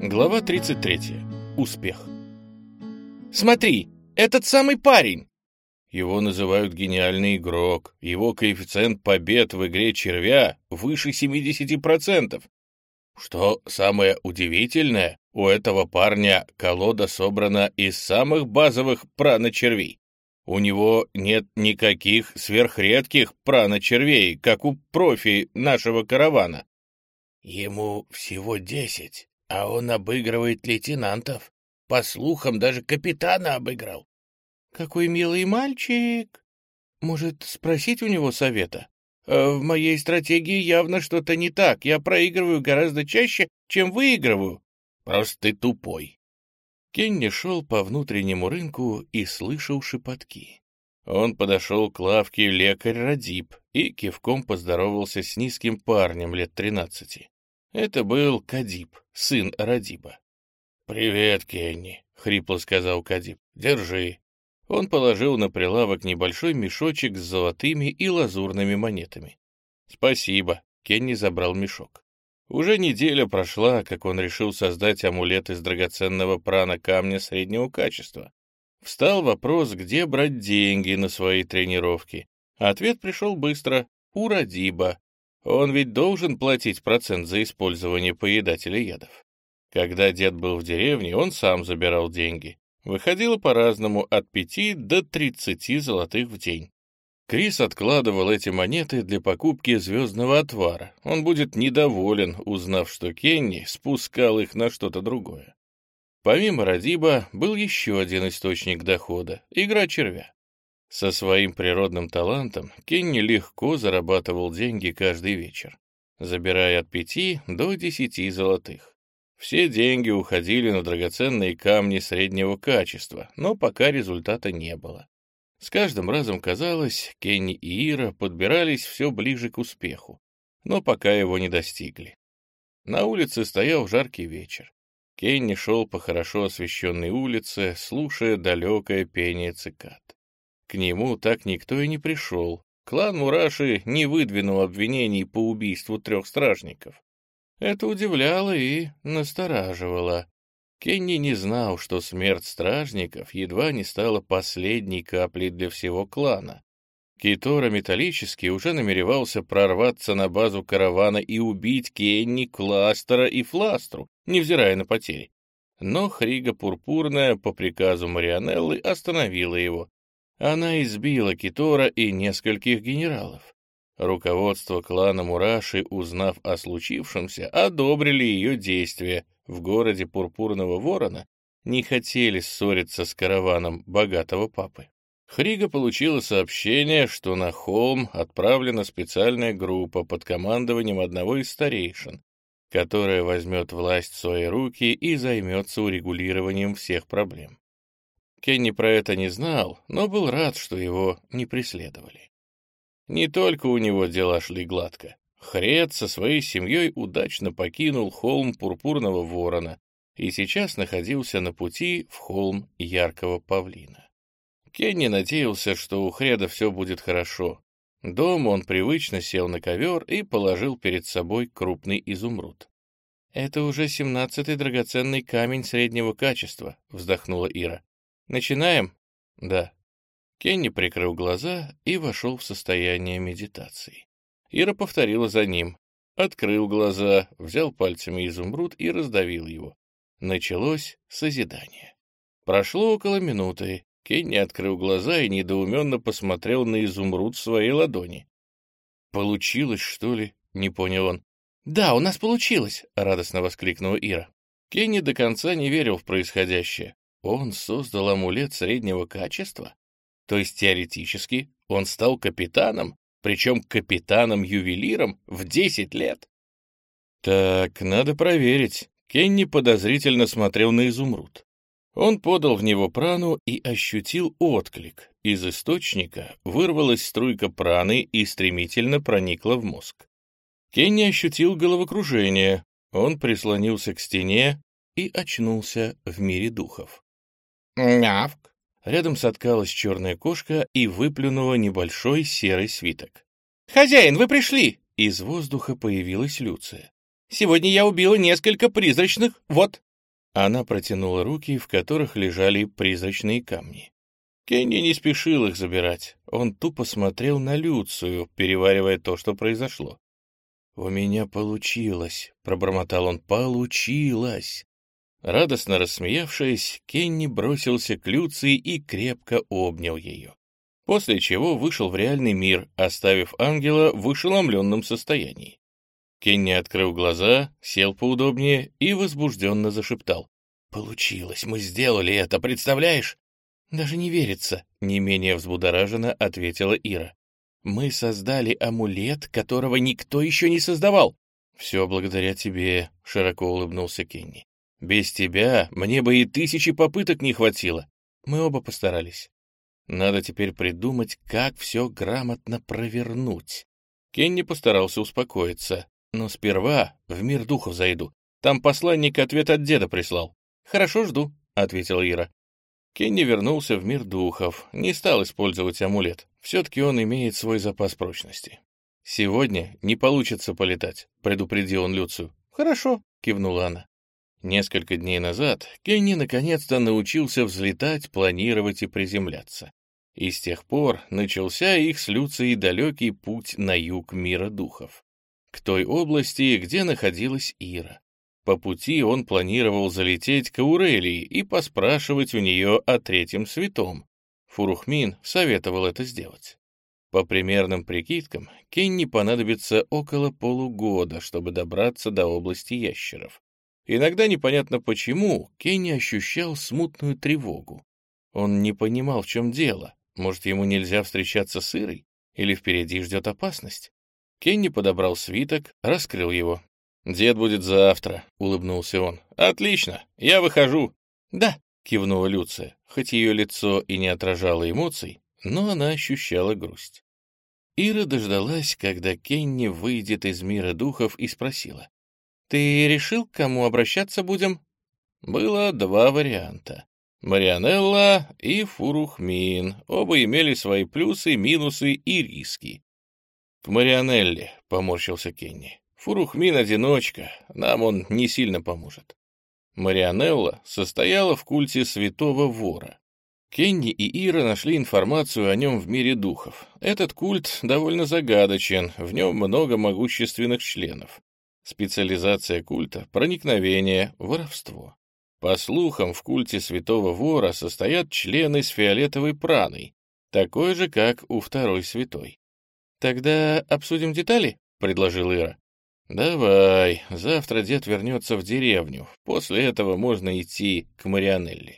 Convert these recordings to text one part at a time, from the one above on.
Глава 33. Успех. «Смотри, этот самый парень!» Его называют гениальный игрок. Его коэффициент побед в игре червя выше 70%. Что самое удивительное, у этого парня колода собрана из самых базовых праночервей. У него нет никаких сверхредких праночервей, как у профи нашего каравана. Ему всего 10, а он обыгрывает лейтенантов. По слухам, даже капитана обыграл. Какой милый мальчик. Может, спросить у него совета? В моей стратегии явно что-то не так. Я проигрываю гораздо чаще, чем выигрываю. Просто ты тупой. Кенни шел по внутреннему рынку и слышал шепотки. Он подошел к лавке лекарь Радиб и кивком поздоровался с низким парнем лет 13. Это был Кадиб, сын Радиба. «Привет, Кенни», — хрипло сказал Кадиб. «Держи». Он положил на прилавок небольшой мешочек с золотыми и лазурными монетами. «Спасибо», — Кенни забрал мешок. Уже неделя прошла, как он решил создать амулет из драгоценного прана камня среднего качества. Встал вопрос, где брать деньги на свои тренировки. Ответ пришел быстро — у Радиба. Он ведь должен платить процент за использование поедателя ядов. Когда дед был в деревне, он сам забирал деньги. Выходило по-разному, от 5 до 30 золотых в день. Крис откладывал эти монеты для покупки звездного отвара. Он будет недоволен, узнав, что Кенни спускал их на что-то другое. Помимо Радиба был еще один источник дохода — игра червя. Со своим природным талантом Кенни легко зарабатывал деньги каждый вечер, забирая от 5 до 10 золотых. Все деньги уходили на драгоценные камни среднего качества, но пока результата не было. С каждым разом казалось, Кенни и Ира подбирались все ближе к успеху, но пока его не достигли. На улице стоял жаркий вечер. Кенни шел по хорошо освещенной улице, слушая далекое пение цикад. К нему так никто и не пришел. Клан Мураши не выдвинул обвинений по убийству 3 стражников. Это удивляло и настораживало. Кенни не знал, что смерть стражников едва не стала последней каплей для всего клана. Китора Металлический уже намеревался прорваться на базу каравана и убить Кенни, Кластера и Фластру, невзирая на потери. Но Хрига Пурпурная по приказу Марианеллы остановила его. Она избила Китора и нескольких генералов. Руководство клана Мураши, узнав о случившемся, одобрили ее действия. В городе Пурпурного Ворона не хотели ссориться с караваном богатого папы. Хрига получила сообщение, что на холм отправлена специальная группа под командованием одного из старейшин, которая возьмет власть в свои руки и займется урегулированием всех проблем. Кенни про это не знал, но был рад, что его не преследовали. Не только у него дела шли гладко. Хрет со своей семьей удачно покинул холм Пурпурного Ворона и сейчас находился на пути в холм Яркого Павлина. Кенни надеялся, что у Хреда все будет хорошо. Дома он привычно сел на ковер и положил перед собой крупный изумруд. «Это уже 17-й драгоценный камень среднего качества», — вздохнула Ира. «Начинаем?» «Да». Кенни прикрыл глаза и вошел в состояние медитации. Ира повторила за ним. Открыл глаза, взял пальцами изумруд и раздавил его. Началось созидание. Прошло около минуты. Кенни открыл глаза и недоуменно посмотрел на изумруд в своей ладони. «Получилось, что ли?» — не понял он. «Да, у нас получилось!» — радостно воскликнула Ира. Кенни до конца не верил в происходящее. Он создал амулет среднего качества? То есть теоретически он стал капитаном, причем капитаном-ювелиром в 10 лет? Так, надо проверить. Кенни подозрительно смотрел на изумруд. Он подал в него прану и ощутил отклик. Из источника вырвалась струйка праны и стремительно проникла в мозг. Кенни ощутил головокружение. Он прислонился к стене и очнулся в мире духов. «Мявк!» Рядом соткалась черная кошка и выплюнула небольшой серый свиток. «Хозяин, вы пришли!» Из воздуха появилась Люция. «Сегодня я убила несколько призрачных, вот!» Она протянула руки, в которых лежали призрачные камни. Кенни не спешил их забирать. Он тупо смотрел на Люцию, переваривая то, что произошло. «У меня получилось», — пробормотал он, — «получилось». Радостно рассмеявшись, Кенни бросился к Люции и крепко обнял ее. После чего вышел в реальный мир, оставив ангела в ошеломленном состоянии. Кенни открыл глаза, сел поудобнее и возбужденно зашептал. «Получилось, мы сделали это, представляешь?» «Даже не верится», — не менее взбудораженно ответила Ира. «Мы создали амулет, которого никто еще не создавал». «Все благодаря тебе», — широко улыбнулся Кенни. «Без тебя мне бы и 1000 попыток не хватило. Мы оба постарались. Надо теперь придумать, как все грамотно провернуть». Кенни постарался успокоиться. «Но сперва в мир духов зайду. Там посланник ответ от деда прислал». «Хорошо, жду», — ответила Ира. Кенни вернулся в мир духов, не стал использовать амулет. Все-таки он имеет свой запас прочности. «Сегодня не получится полетать», — предупредил он Люцию. «Хорошо», — кивнула она. Несколько дней назад Кенни наконец-то научился взлетать, планировать и приземляться. И с тех пор начался их с Люцией далекий путь на юг мира духов, к той области, где находилась Ира. По пути он планировал залететь к Аурелии и поспрашивать у нее о третьем святом. Фурухмин советовал это сделать. По примерным прикидкам, Кенни понадобится около полугода, чтобы добраться до области ящеров. Иногда непонятно почему Кенни ощущал смутную тревогу. Он не понимал, в чем дело. Может, ему нельзя встречаться с Ирой? Или впереди ждет опасность? Кенни подобрал свиток, раскрыл его. «Дед будет завтра», — улыбнулся он. «Отлично, я выхожу». «Да», — кивнула Люция, хоть ее лицо и не отражало эмоций, но она ощущала грусть. Ира дождалась, когда Кенни выйдет из мира духов, и спросила. «Ты решил, к кому обращаться будем?» Было 2 варианта. Марианелла и Фурухмин. Оба имели свои плюсы, минусы и риски. «К Марианелле», — поморщился Кенни. «Фурухмин одиночка, нам он не сильно поможет». Марианелла состояла в культе святого вора. Кенни и Ира нашли информацию о нем в мире духов. Этот культ довольно загадочен, в нем много могущественных членов. Специализация культа — проникновение, воровство. По слухам, в культе святого вора состоят члены с фиолетовой праной, такой же, как у второй святой. «Тогда обсудим детали?» — предложил Ира. «Давай, завтра дед вернется в деревню, после этого можно идти к Марианелле».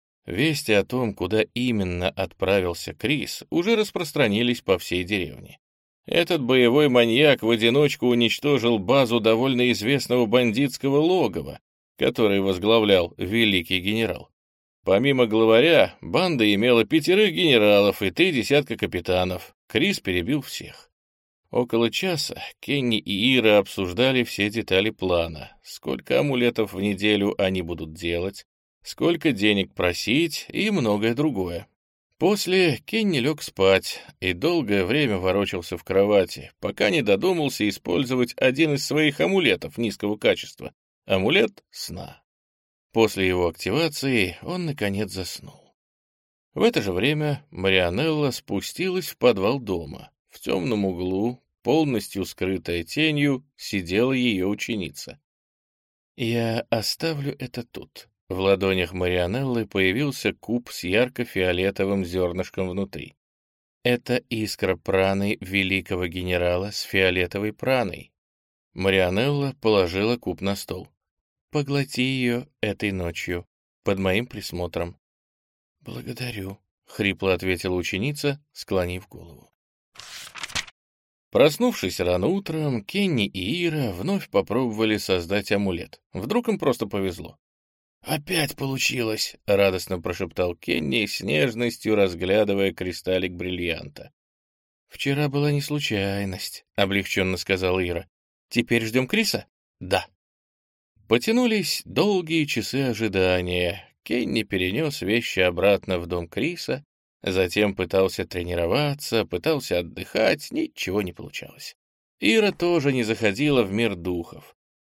Вести о том, куда именно отправился Крис, уже распространились по всей деревне. Этот боевой маньяк в одиночку уничтожил базу довольно известного бандитского логова, который возглавлял великий генерал. Помимо главаря, банда имела 5 генералов и 3 десятка капитанов. Крис перебил всех. Около часа Кенни и Ира обсуждали все детали плана, сколько амулетов в неделю они будут делать, сколько денег просить и многое другое. После Кенни лег спать и долгое время ворочался в кровати, пока не додумался использовать один из своих амулетов низкого качества — амулет сна. После его активации он, наконец, заснул. В это же время Марианелла спустилась в подвал дома. В темном углу, полностью скрытая тенью, сидела ее ученица. «Я оставлю это тут». В ладонях Марианеллы появился куб с ярко-фиолетовым зернышком внутри. Это искра праны великого генерала с фиолетовой праной. Марианелла положила куб на стол. «Поглоти ее этой ночью, под моим присмотром». «Благодарю», — хрипло ответила ученица, склонив голову. Проснувшись рано утром, Кенни и Ира вновь попробовали создать амулет. Вдруг им просто повезло. «Опять получилось!» — радостно прошептал Кенни, с нежностью разглядывая кристаллик бриллианта. «Вчера была не случайность», — облегченно сказала Ира. «Теперь ждем Криса?» «Да». Потянулись долгие часы ожидания. Кенни перенес вещи обратно в дом Криса, затем пытался тренироваться, пытался отдыхать, ничего не получалось. Ира тоже не заходила в мир духов.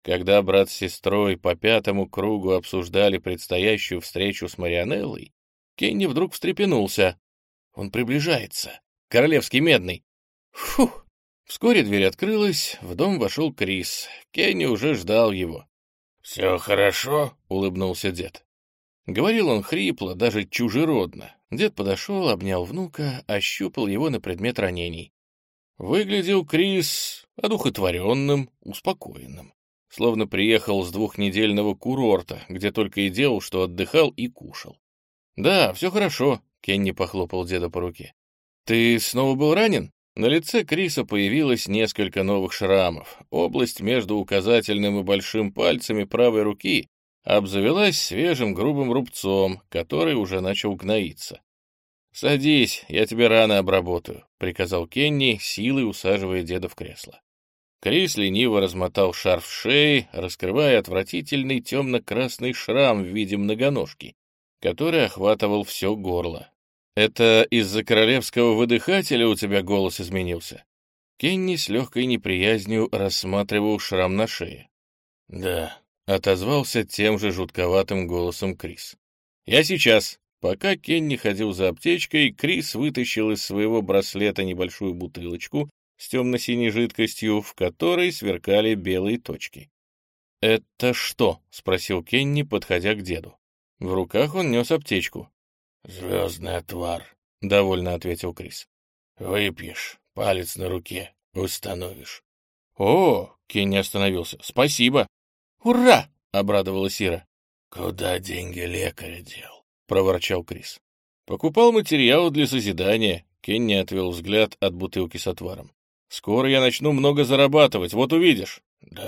Когда брат с сестрой по 5-му кругу обсуждали предстоящую встречу с Марианеллой, Кенни вдруг встрепенулся. Он приближается. Королевский медный. Фух! Вскоре дверь открылась, в дом вошел Крис. Кенни уже ждал его. «Все хорошо?» — улыбнулся дед. Говорил он хрипло, даже чужеродно. Дед подошел, обнял внука, ощупал его на предмет ранений. Выглядел Крис одухотворенным, успокоенным. Словно приехал с 2-недельного курорта, где только и делал, что отдыхал и кушал. «Да, все хорошо», — Кенни похлопал деда по руке. «Ты снова был ранен?» На лице Криса появилось несколько новых шрамов. Область между указательным и большим пальцами правой руки обзавелась свежим грубым рубцом, который уже начал гноиться. «Садись, я тебе раны обработаю», — приказал Кенни, силой усаживая деда в кресло. Крис лениво размотал шарф шеи, раскрывая отвратительный темно-красный шрам в виде многоножки, который охватывал все горло. «Это из-за королевского выдыхателя у тебя голос изменился?» Кенни с легкой неприязнью рассматривал шрам на шее. «Да», — отозвался тем же жутковатым голосом Крис. «Я сейчас». Пока Кенни ходил за аптечкой, Крис вытащил из своего браслета небольшую бутылочку с темно-синей жидкостью, в которой сверкали белые точки. «Это что?» — спросил Кенни, подходя к деду. В руках он нес аптечку. «Звездный отвар», — довольно ответил Крис. «Выпьешь, палец на руке установишь». «О!» — Кенни остановился. «Спасибо!» «Ура!» — обрадовалась Ира. «Куда деньги лекаря дел?» — проворчал Крис. «Покупал материалы для созидания». Кенни отвел взгляд от бутылки с отваром. «Скоро я начну много зарабатывать, вот увидишь».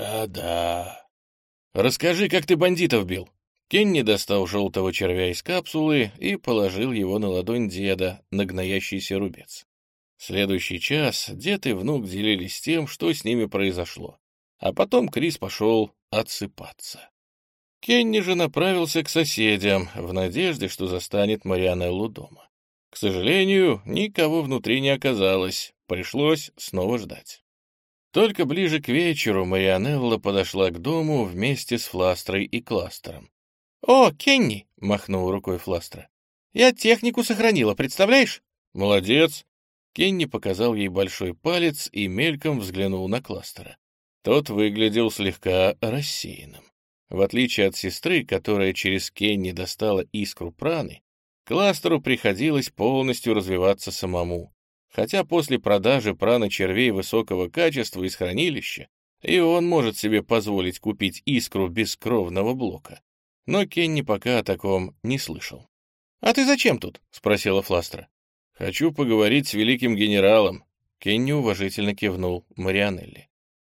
«Да-да». «Расскажи, как ты бандитов бил». Кенни достал желтого червя из капсулы и положил его на ладонь деда, на гноящийся рубец. Следующий час дед и внук делились тем, что с ними произошло. А потом Крис пошел отсыпаться. Кенни же направился к соседям в надежде, что застанет Марианеллу дома. К сожалению, никого внутри не оказалось, пришлось снова ждать. Только ближе к вечеру Марианелла подошла к дому вместе с Фластрой и Кластером. «О, Кенни!» — махнула рукой Фластра. «Я технику сохранила, представляешь?» «Молодец!» Кенни показал ей большой палец и мельком взглянул на Кластера. Тот выглядел слегка рассеянным. В отличие от сестры, которая через Кенни достала искру праны, Кластеру приходилось полностью развиваться самому. Хотя после продажи праны червей высокого качества из хранилища и он может себе позволить купить искру бескровного блока. Но Кенни пока о таком не слышал. «А ты зачем тут?» — спросила Фластра. «Хочу поговорить с великим генералом». Кенни уважительно кивнул Марианелле.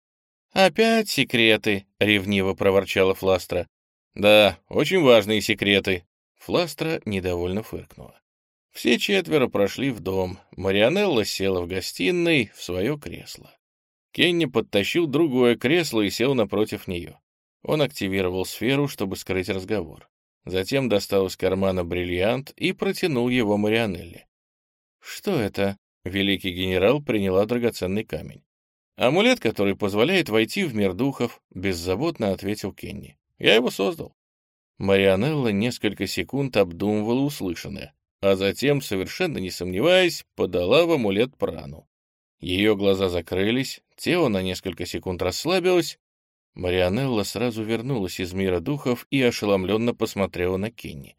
«Опять секреты», — ревниво проворчала Фластра. «Да, очень важные секреты». Фластра недовольно фыркнула. Все четверо прошли в дом. Марианелла села в гостиной в свое кресло. Кенни подтащил другое кресло и сел напротив нее. Он активировал сферу, чтобы скрыть разговор. Затем достал из кармана бриллиант и протянул его Марианелле. «Что это?» — великий генерал приняла драгоценный камень. «Амулет, который позволяет войти в мир духов», — беззаботно ответил Кенни. «Я его создал». Марианелла несколько секунд обдумывала услышанное, а затем, совершенно не сомневаясь, подала в амулет прану. Ее глаза закрылись, тело на несколько секунд расслабилось. Марианелла сразу вернулась из мира духов и ошеломленно посмотрела на Кенни.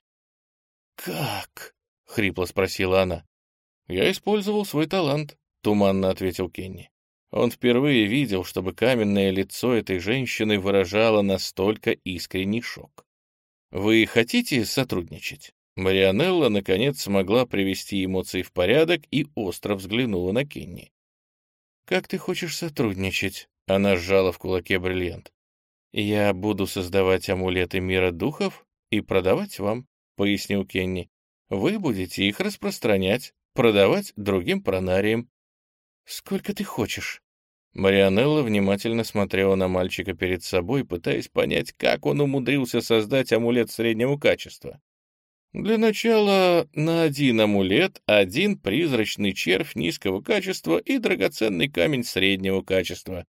«Как?» — хрипло спросила она. «Я использовал свой талант», — туманно ответил Кенни. Он впервые видел, чтобы каменное лицо этой женщины выражало настолько искренний шок. «Вы хотите сотрудничать?» Марианелла, наконец, смогла привести эмоции в порядок и остро взглянула на Кенни. «Как ты хочешь сотрудничать?» Она сжала в кулаке бриллиант. «Я буду создавать амулеты мира духов и продавать вам», — пояснил Кенни. «Вы будете их распространять, продавать другим пронариям». «Сколько ты хочешь?» Марианелла внимательно смотрела на мальчика перед собой, пытаясь понять, как он умудрился создать амулет среднего качества. «Для начала на один амулет, один призрачный червь низкого качества и драгоценный камень среднего качества».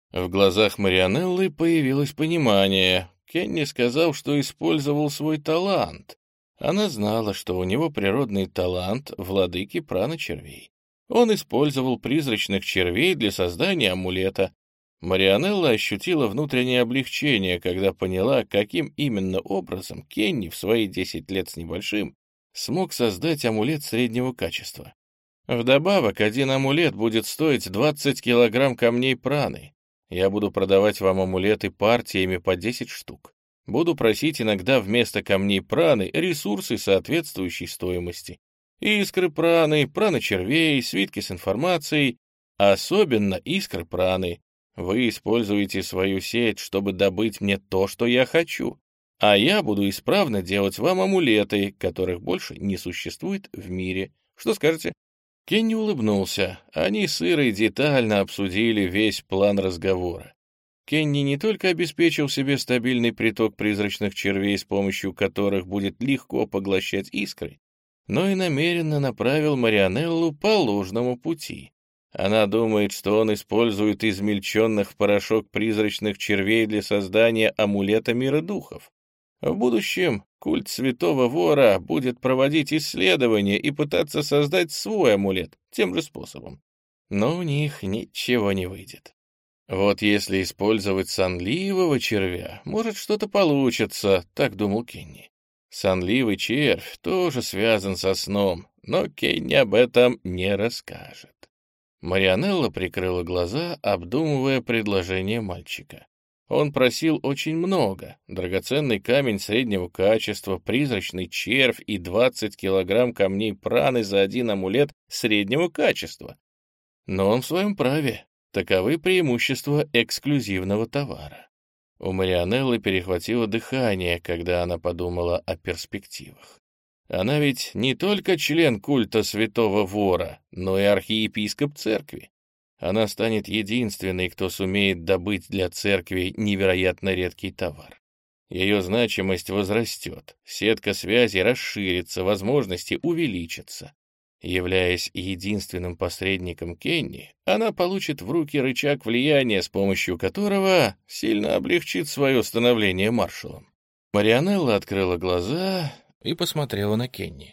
В глазах Марианеллы появилось понимание. Кенни сказал, что использовал свой талант. Она знала, что у него природный талант владыки прана-червей. Он использовал призрачных червей для создания амулета. Марианелла ощутила внутреннее облегчение, когда поняла, каким именно образом Кенни в свои 10 лет с небольшим смог создать амулет среднего качества. Вдобавок, один амулет будет стоить 20 килограмм камней праны. Я буду продавать вам амулеты партиями по 10 штук. Буду просить иногда вместо камней праны ресурсы соответствующей стоимости. Искры праны, праны червей, свитки с информацией, особенно искры праны. Вы используете свою сеть, чтобы добыть мне то, что я хочу, а я буду исправно делать вам амулеты, которых больше не существует в мире. Что скажете?» Кенни улыбнулся. Они с Ирой детально обсудили весь план разговора. Кенни не только обеспечил себе стабильный приток призрачных червей, с помощью которых будет легко поглощать искры, но и намеренно направил Марианеллу по ложному пути. Она думает, что он использует измельченных в порошок призрачных червей для создания амулета мира духов. В будущем культ Святого Вора будет проводить исследования и пытаться создать свой амулет тем же способом. Но у них ничего не выйдет. Вот если использовать сонливого червя, может, что-то получится, так думал Кенни. Сонливый червь тоже связан со сном, но Кенни об этом не расскажет. Марианелла прикрыла глаза, обдумывая предложение мальчика. Он просил очень много: драгоценный камень среднего качества, призрачный червь и 20 килограмм камней праны за один амулет среднего качества. Но он в своем праве. Таковы преимущества эксклюзивного товара. У Марианеллы перехватило дыхание, когда она подумала о перспективах. Она ведь не только член культа Святого Вора, но и архиепископ церкви. Она станет единственной, кто сумеет добыть для церкви невероятно редкий товар. Ее значимость возрастет, сетка связи расширится, возможности увеличатся. Являясь единственным посредником Кенни, она получит в руки рычаг влияния, с помощью которого сильно облегчит свое становление маршалом. Марианелла открыла глаза и посмотрела на Кенни.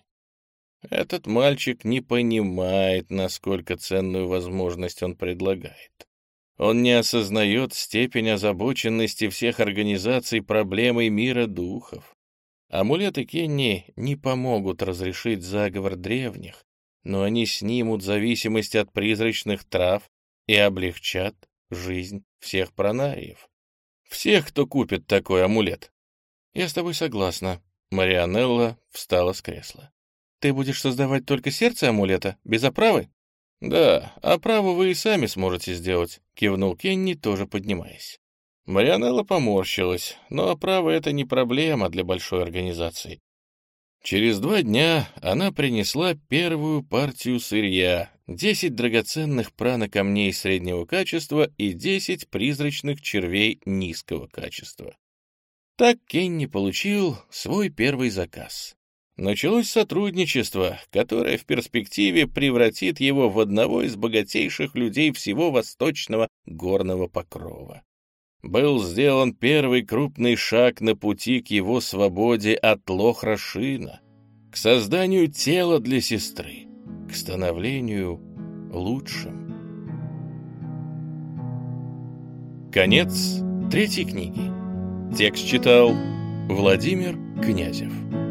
Этот мальчик не понимает, насколько ценную возможность он предлагает. Он не осознает степень озабоченности всех организаций проблемой мира духов. Амулеты Кенни не помогут разрешить заговор древних, но они снимут зависимость от призрачных трав и облегчат жизнь всех пранариев. Всех, кто купит такой амулет. Я с тобой согласна. Марианелла встала с кресла. Ты будешь создавать только сердце амулета, без оправы? Да, оправу вы и сами сможете сделать, кивнул Кенни, тоже поднимаясь. Марианелла поморщилась, но оправа — это не проблема для большой организации. Через 2 дня она принесла первую партию сырья, 10 драгоценных прано-камней среднего качества и 10 призрачных червей низкого качества. Так Кенни получил свой первый заказ. Началось сотрудничество, которое в перспективе превратит его в одного из богатейших людей всего восточного горного покрова. Был сделан первый крупный шаг на пути к его свободе от Лохрашина, к созданию тела для сестры, к становлению лучшим. Конец 3 книги. Текст читал Владимир Князев.